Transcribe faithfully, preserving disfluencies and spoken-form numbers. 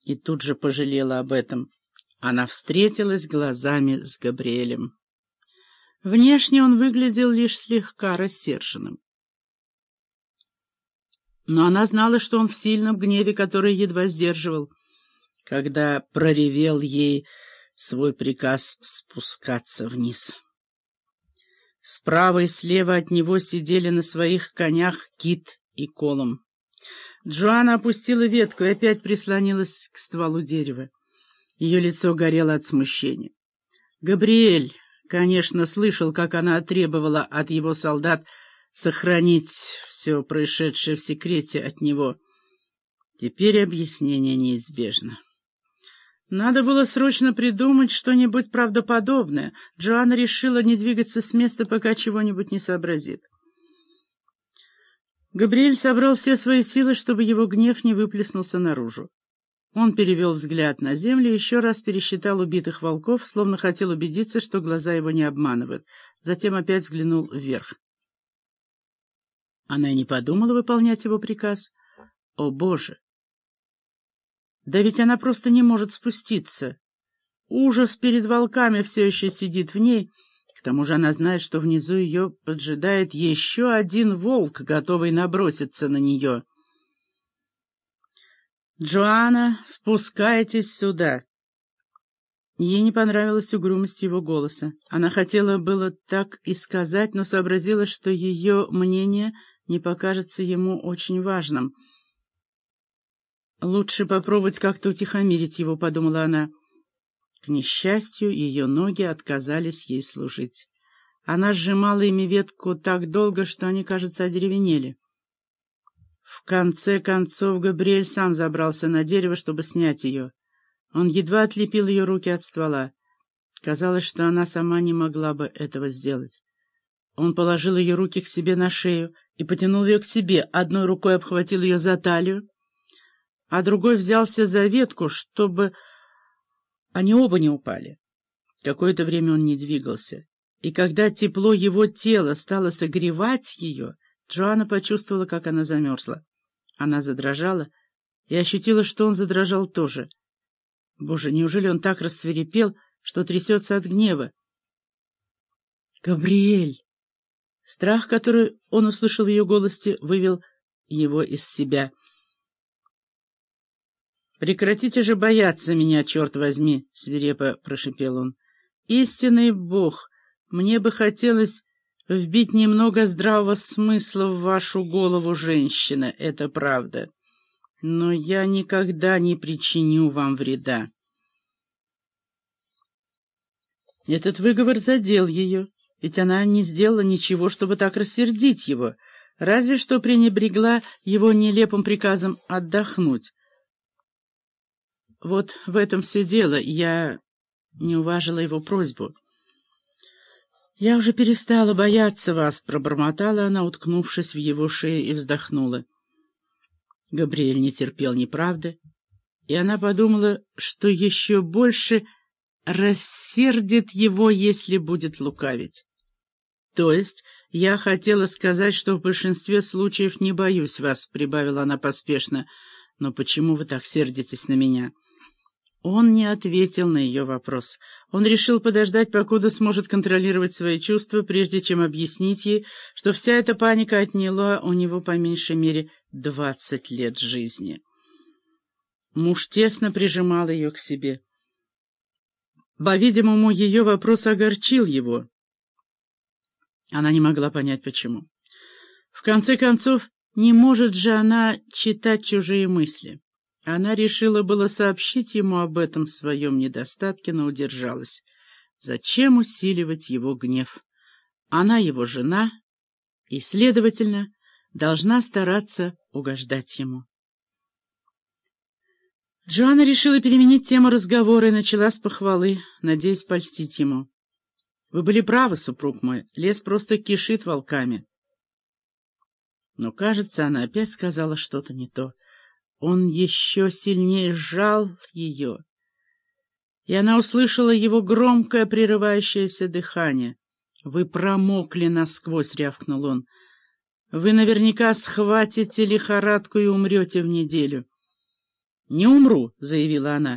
и тут же пожалела об этом. Она встретилась глазами с Габриэлем. Внешне он выглядел лишь слегка рассерженным. Но она знала, что он в сильном гневе, который едва сдерживал, когда проревел ей свой приказ спускаться вниз. Справа и слева от него сидели на своих конях Кит и Колум. Джоанна опустила ветку и опять прислонилась к стволу дерева. Ее лицо горело от смущения. Габриэль, конечно, слышал, как она требовала от его солдат сохранить все происшедшее в секрете от него. Теперь объяснение неизбежно. Надо было срочно придумать что-нибудь правдоподобное. Джоанна решила не двигаться с места, пока чего-нибудь не сообразит. Габриэль собрал все свои силы, чтобы его гнев не выплеснулся наружу. Он перевел взгляд на землю и еще раз пересчитал убитых волков, словно хотел убедиться, что глаза его не обманывают. Затем опять взглянул вверх. Она и не подумала выполнять его приказ. О, Боже! Да ведь она просто не может спуститься. Ужас перед волками все еще сидит в ней. К тому же она знает, что внизу ее поджидает еще один волк, готовый наброситься на нее. «Джоанна, спускайтесь сюда!» Ей не понравилась угрюмость его голоса. Она хотела было так и сказать, но сообразила, что ее мнение не покажется ему очень важным. «Лучше попробовать как-то утихомирить его», — подумала она. К несчастью, ее ноги отказались ей служить. Она сжимала ими ветку так долго, что они, кажется, одеревенели. В конце концов Габриэль сам забрался на дерево, чтобы снять ее. Он едва отлепил ее руки от ствола. Казалось, что она сама не могла бы этого сделать. Он положил ее руки к себе на шею и потянул ее к себе, одной рукой обхватил ее за талию, а другой взялся за ветку, чтобы они оба не упали. Какое-то время он не двигался, и когда тепло его тела стало согревать ее, Джоанна почувствовала, как она замерзла. Она задрожала и ощутила, что он задрожал тоже. Боже, неужели он так рассвирепел, что трясется от гнева? «Габриэль!» Страх, который он услышал в ее голосе, вывел его из себя. «Прекратите же бояться меня, черт возьми!» — свирепо прошипел он. «Истинный Бог! Мне бы хотелось вбить немного здравого смысла в вашу голову, женщина, это правда. Но я никогда не причиню вам вреда». Этот выговор задел ее, ведь она не сделала ничего, чтобы так рассердить его, разве что пренебрегла его нелепым приказом отдохнуть. Вот в этом все дело, я не уважила его просьбу. «Я уже перестала бояться вас», — пробормотала она, уткнувшись в его шею, и вздохнула. Габриэль не терпел неправды, и она подумала, что еще больше рассердит его, если будет лукавить. «То есть я хотела сказать, что в большинстве случаев не боюсь вас», — прибавила она поспешно. «Но почему вы так сердитесь на меня?» Он не ответил на ее вопрос. Он решил подождать, покуда сможет контролировать свои чувства, прежде чем объяснить ей, что вся эта паника отняла у него по меньшей мере двадцать лет жизни. Муж тесно прижимал ее к себе. По-видимому, ее вопрос огорчил его. Она не могла понять, почему. В конце концов, не может же она читать чужие мысли. Она решила было сообщить ему об этом своем недостатке, но удержалась. Зачем усиливать его гнев? Она его жена и, следовательно, должна стараться угождать ему. Джоанна решила переменить тему разговора и начала с похвалы, надеясь польстить ему. «Вы были правы, супруг мой, лес просто кишит волками». Но, кажется, она опять сказала что-то не то. Он еще сильнее сжал ее, и она услышала его громкое прерывающееся дыхание. «Вы промокли насквозь», — рявкнул он. «Вы наверняка схватите лихорадку и умрете в неделю». «Не умру», — заявила она.